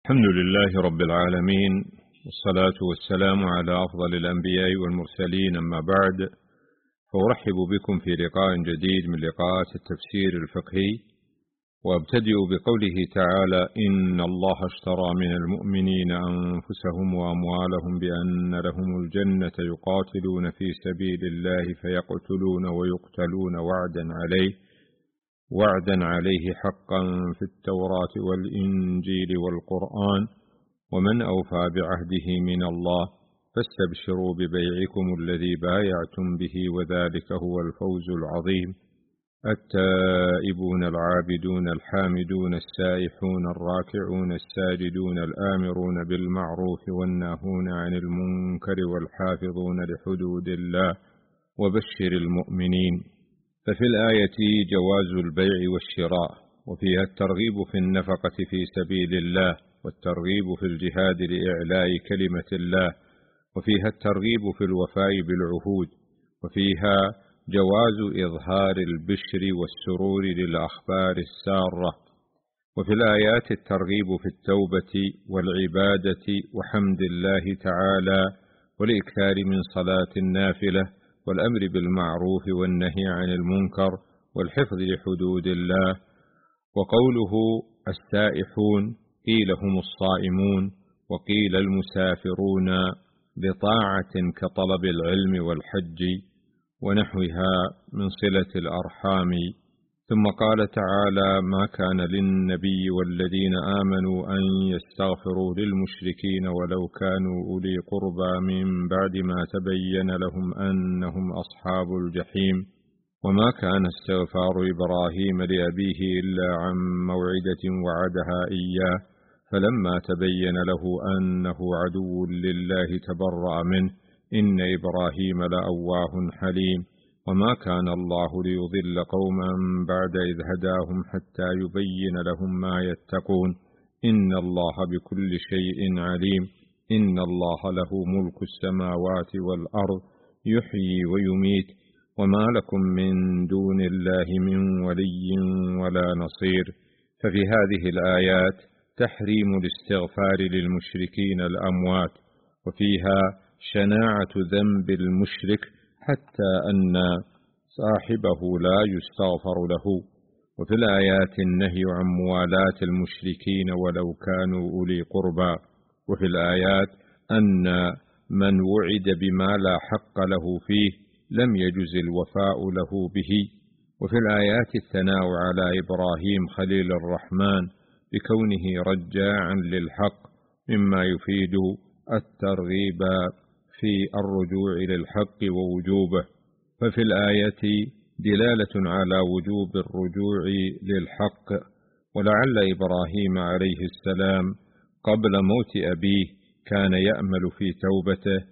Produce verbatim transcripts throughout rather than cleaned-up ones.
الحمد لله رب العالمين، والصلاة والسلام على أفضل الأنبياء والمرسلين، أما بعد، فأرحب بكم في لقاء جديد من لقاءات التفسير الفقهي، وأبتدئ بقوله تعالى: إن الله اشترى من المؤمنين أنفسهم وأموالهم بأن لهم الجنة يقاتلون في سبيل الله فيقتلون ويقتلون وعدا عليه وعدا عليه حقا في التوراة والإنجيل والقرآن، ومن أوفى بعهده من الله، فاستبشروا ببيعكم الذي بايعتم به وذلك هو الفوز العظيم. التائبون العابدون الحامدون السائحون الراكعون الساجدون الآمرون بالمعروف والناهون عن المنكر والحافظون لحدود الله وبشر المؤمنين. ففي الآية جواز البيع والشراء، وفيها الترغيب في النفقة في سبيل الله، والترغيب في الجهاد لإعلاء كلمة الله، وفيها الترغيب في الوفاء بالعهود، وفيها جواز إظهار البشر والسرور للأخبار السارة. وفي الآيات الترغيب في التوبة والعبادة وحمد الله تعالى والإكثار من صلاة النافلة والأمر بالمعروف والنهي عن المنكر والحفظ لحدود الله. وقوله السائحون قيل هم الصائمون، وقيل المسافرون بطاعة كطلب العلم والحج ونحوها من صلة الأرحام. ثم قال تعالى: ما كان للنبي والذين آمنوا أن يستغفروا للمشركين ولو كانوا أولي قربى من بعد ما تبين لهم أنهم أصحاب الجحيم. وما كان استغفار إبراهيم لأبيه إلا عن موعدة وعدها إياه، فلما تبين له أنه عدو لله تبرأ منه، إن إبراهيم لأواه حليم. وما كان الله ليضل قوما بعد إذ هداهم حتى يبين لهم ما يتقون، إن الله بكل شيء عليم. إن الله له ملك السماوات والأرض يحيي ويميت، وما لكم من دون الله من ولي ولا نصير. ففي هذه الآيات تحريم الاستغفار للمشركين الأموات، وفيها شناعة ذنب المشرك حتى أن صاحبه لا يستغفر له. وفي الآيات النهي عن موالاة المشركين ولو كانوا أولي قربى. وفي الآيات أن من وعد بما لا حق له فيه لم يجز الوفاء له به. وفي الآيات الثناء على إبراهيم خليل الرحمن بكونه رجاعا للحق، مما يفيد الترغيب في الرجوع للحق ووجوبه. ففي الآية دلالة على وجوب الرجوع للحق. ولعل إبراهيم عليه السلام قبل موت أبيه كان يأمل في توبته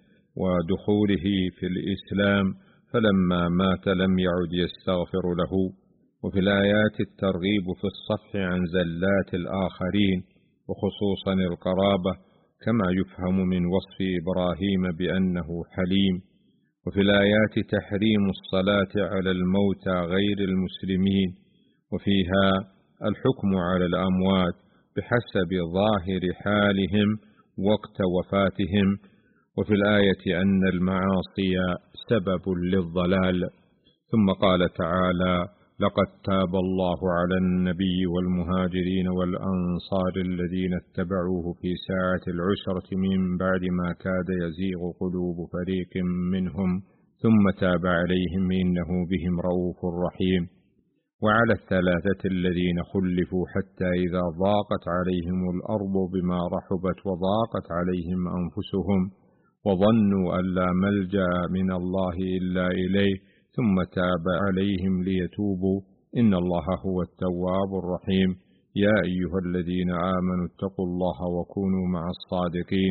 ودخوله في الإسلام، فلما مات لم يعد يستغفر له. وفي الآيات الترغيب في الصفح عن زلات الآخرين، وخصوصا القرابة، كما يفهم من وصف إبراهيم بأنه حليم. وفي الآيات تحريم الصلاة على الموتى غير المسلمين، وفيها الحكم على الأموات بحسب ظاهر حالهم وقت وفاتهم. وفي الآية أن المعاصي سبب للضلال. ثم قال تعالى: لقد تاب الله على النبي والمهاجرين والأنصار الذين اتبعوه في ساعة العسرة من بعد ما كاد يزيغ قلوب فريق منهم ثم تاب عليهم إنه بهم رؤوف رحيم. وعلى الثلاثة الذين خلفوا حتى إذا ضاقت عليهم الأرض بما رحبت وضاقت عليهم أنفسهم وظنوا أن لا ملجأ من الله إلا إليه ثم تاب عليهم ليتوبوا، إن الله هو التواب الرحيم. يا أيها الذين آمنوا اتقوا الله وكونوا مع الصادقين.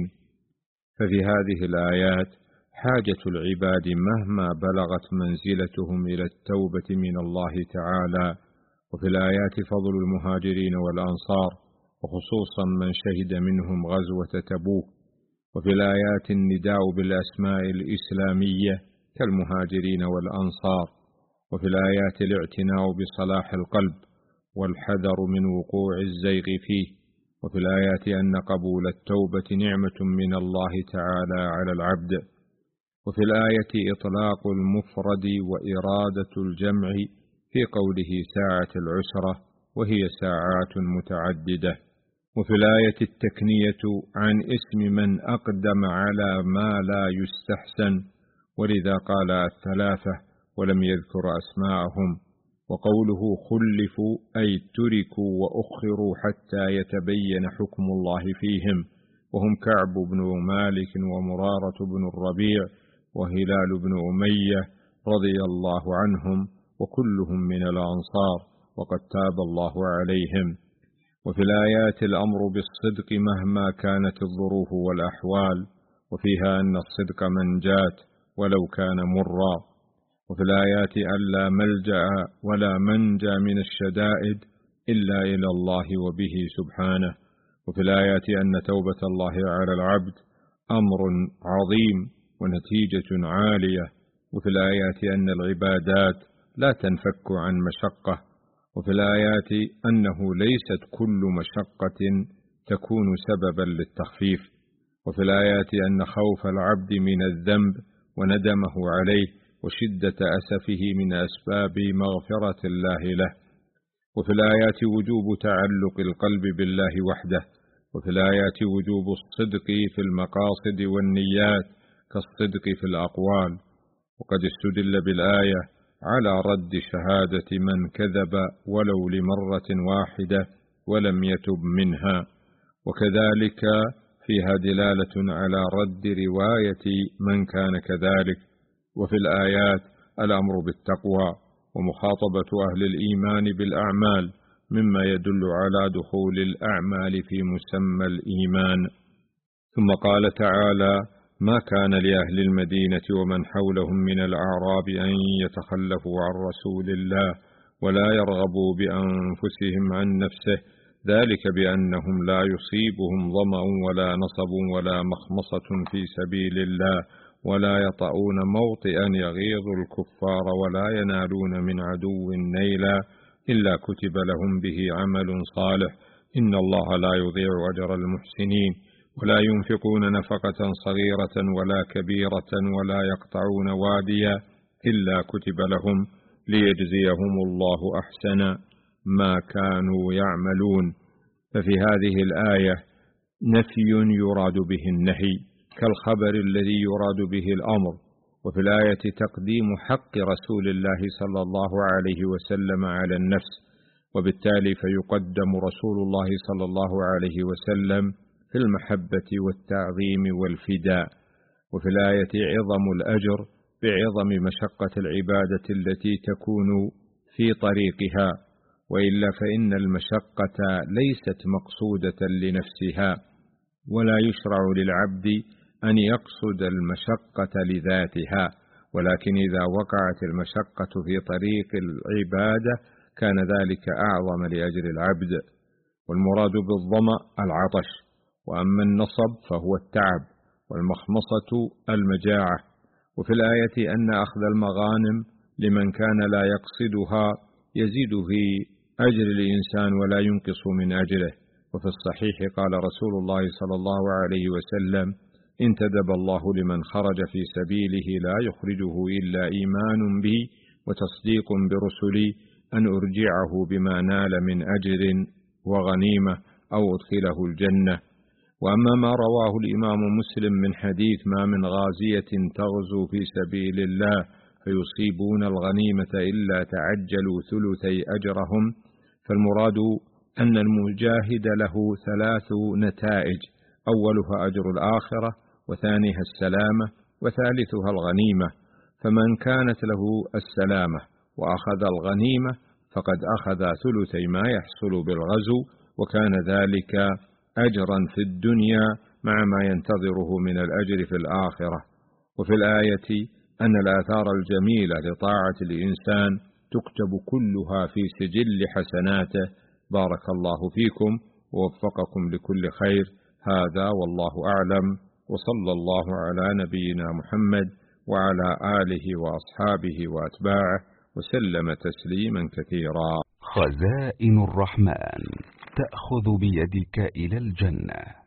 ففي هذه الآيات حاجة العباد مهما بلغت منزلتهم إلى التوبة من الله تعالى. وفي الآيات فضل المهاجرين والأنصار، وخصوصا من شهد منهم غزوة تبوك. وفي الآيات النداء بالأسماء الإسلامية كالمهاجرين والأنصار. وفي الآيات الاعتناء بصلاح القلب والحذر من وقوع الزيغ فيه. وفي الآيات أن قبول التوبة نعمة من الله تعالى على العبد. وفي الآية إطلاق المفرد وإرادة الجمع في قوله ساعة العسرة وهي ساعات متعددة. وفي الآية التكنية عن اسم من أقدم على ما لا يستحسن، ولذا قال الثلاثة ولم يذكر أسماءهم. وقوله خلفوا أي تركوا وأخروا حتى يتبين حكم الله فيهم، وهم كعب بن مالك ومرارة بن الربيع وهلال بن أمية رضي الله عنهم، وكلهم من الأنصار وقد تاب الله عليهم. وفي الآيات الأمر بالصدق مهما كانت الظروف والأحوال، وفيها أن الصدق منجاة ولو كان مرا. وفي الآيات ألا ملجأ ولا منجى من الشدائد إلا إلى الله وبه سبحانه. وفي الآيات أن توبة الله على العبد أمر عظيم ونتيجة عالية. وفي الآيات أن العبادات لا تنفك عن مشقة. وفي الآيات أنه ليست كل مشقة تكون سببا للتخفيف. وفي الآيات أن خوف العبد من الذنب وندمه عليه وشدة أسفه من أسباب مغفرة الله له. وفي الآيات وجوب تعلق القلب بالله وحده. وفي الآيات وجوب الصدق في المقاصد والنيات كالصدق في الأقوال. وقد استدل بالآية على رد شهادة من كذب ولو لمرة واحدة ولم يتب منها، وكذلك فيها دلالة على رد رواية من كان كذلك. وفي الآيات الأمر بالتقوى ومخاطبة أهل الإيمان بالأعمال مما يدل على دخول الأعمال في مسمى الإيمان. ثم قال تعالى ما كان لأهل المدينة ومن حولهم من الأعراب أن يتخلفوا عن رسول الله ولا يرغبوا بأنفسهم عن نفسه، ذلك بأنهم لا يصيبهم ظمأ ولا نصب ولا مخمصة في سبيل الله ولا يطؤون موطئا يغيظ الكفار ولا ينالون من عدو نيلا إلا كتب لهم به عمل صالح إن الله لا يضيع أجر المحسنين. ولا ينفقون نفقة صغيرة ولا كبيرة ولا يقطعون واديا إلا كتب لهم ليجزيهم الله أحسن ما كانوا يعملون. ففي هذه الآية نفي يراد به النهي كالخبر الذي يراد به الأمر. وفي الآية تقديم حق رسول الله صلى الله عليه وسلم على النفس، وبالتالي فيقدم رسول الله صلى الله عليه وسلم في المحبة والتعظيم والفداء. وفي الآية عظم الأجر بعظم مشقة العبادة التي تكون في طريقها، وإلا فإن المشقة ليست مقصودة لنفسها، ولا يشرع للعبد أن يقصد المشقة لذاتها، ولكن إذا وقعت المشقة في طريق العبادة كان ذلك أعظم لأجر العبد. والمراد بالظمأ العطش، وأما النصب فهو التعب، والمخمصة المجاعة. وفي الآية أن أخذ المغانم لمن كان لا يقصدها يزيد في أجر الإنسان ولا ينقص من أجره. وفي الصحيح قال رسول الله صلى الله عليه وسلم انتدب الله لمن خرج في سبيله لا يخرجه إلا إيمان بي وتصديق برسلي أن أرجعه بما نال من أجر وغنيمة أو أدخله الجنة. وأما ما رواه الإمام مسلم من حديث ما من غازية تغزو في سبيل الله فيصيبون الغنيمة إلا تعجلوا ثلثي أجرهم، فالمراد أن المجاهد له ثلاث نتائج: أولها أجر الآخرة، وثانيها السلامة، وثالثها الغنيمة. فمن كانت له السلامة وأخذ الغنيمة فقد أخذ ثلثي ما يحصل بالغزو، وكان ذلك أجرا في الدنيا مع ما ينتظره من الأجر في الآخرة. وفي الآية أن الآثار الجميلة لطاعة الإنسان تكتب كلها في سجل حسناته. بارك الله فيكم ووفقكم لكل خير. هذا والله أعلم، وصلى الله على نبينا محمد وعلى آله وأصحابه وأتباعه وسلم تسليما كثيرا. خزائن الرحمن. تأخذ بيدك إلى الجنة.